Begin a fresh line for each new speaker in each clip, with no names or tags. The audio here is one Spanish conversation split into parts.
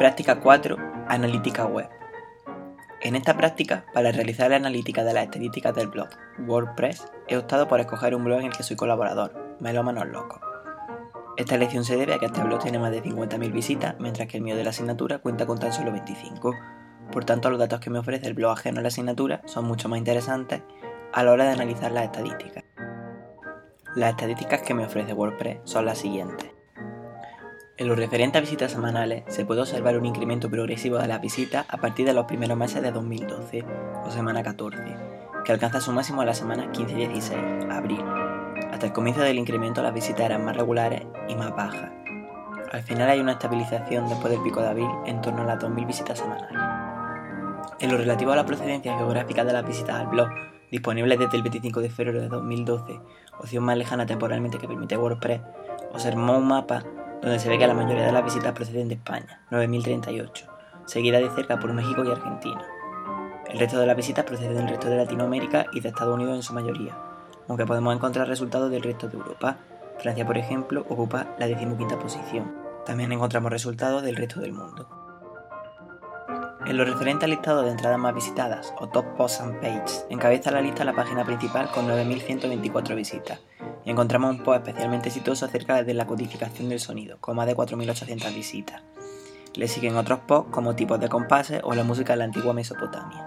Práctica 4. Analítica web. En esta práctica, para realizar la analítica de las estadísticas del blog WordPress, he optado por escoger un blog en el que soy colaborador, Melómanos Locos. Esta elección se debe a que este blog tiene más de 50.000 visitas, mientras que el mío de la asignatura cuenta con tan solo 25. Por tanto, los datos que me ofrece el blog ajeno a la asignatura son mucho más interesantes a la hora de analizar las estadísticas. Las estadísticas que me ofrece WordPress son las siguientes. En lo referente a visitas semanales, se puede observar un incremento progresivo de las visitas a partir de los primeros meses de 2012, o semana 14, que alcanza su máximo a la semana 15-16, abril. Hasta el comienzo del incremento las visitas eran más regulares y más bajas. Al final hay una estabilización después del pico de abril en torno a las 2.000 visitas semanales. En lo relativo a la procedencia geográfica de las visitas al blog, disponibles desde el 25 de febrero de 2012, opción más lejana temporalmente que permite WordPress, observamos un mapa donde se ve que la mayoría de las visitas proceden de España, 9.038, seguida de cerca por México y Argentina. El resto de las visitas proceden del resto de Latinoamérica y de Estados Unidos en su mayoría, aunque podemos encontrar resultados del resto de Europa. Francia, por ejemplo, ocupa la 15ª posición. También encontramos resultados del resto del mundo. En lo referente al listado de entradas más visitadas, o Top Posts and Pages, encabeza la lista la página principal con 9.124 visitas, y encontramos un post especialmente exitoso acerca de la codificación del sonido, con más de 4.800 visitas. Le siguen otros posts como tipos de compases o la música de la antigua Mesopotamia.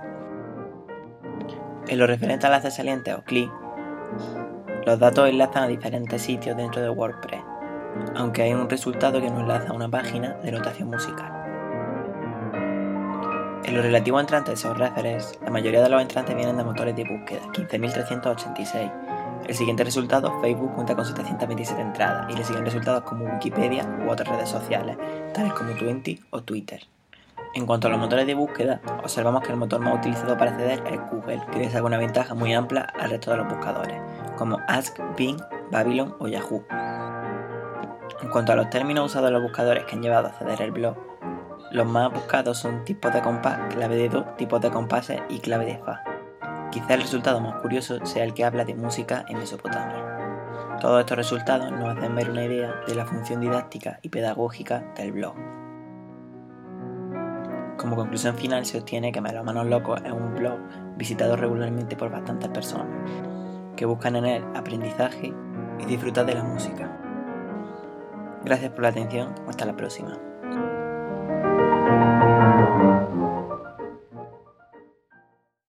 En lo referente a enlaces salientes o clics, los datos enlazan a diferentes sitios dentro de WordPress, aunque hay un resultado que nos enlaza a una página de notación musical. En lo relativo a entrantes o references, la mayoría de los entrantes vienen de motores de búsqueda, 15.386. El siguiente resultado, Facebook, cuenta con 727 entradas y le siguen resultados como Wikipedia u otras redes sociales, tales como Twenty o Twitter. En cuanto a los motores de búsqueda, observamos que el motor más utilizado para acceder es Google, que le saca una ventaja muy amplia al resto de los buscadores, como Ask, Bing, Babylon o Yahoo. En cuanto a los términos usados en los buscadores que han llevado a acceder al blog, los más buscados son tipos de compás, clave de do, tipos de compases y clave de fa. Quizá el resultado más curioso sea el que habla de música en Mesopotamia. Todos estos resultados nos hacen ver una idea de la función didáctica y pedagógica del blog. Como conclusión final se obtiene que Melómanos Locos es un blog visitado regularmente por bastantes personas, que buscan en él aprendizaje y disfrutar de la música. Gracias por la atención, hasta la próxima.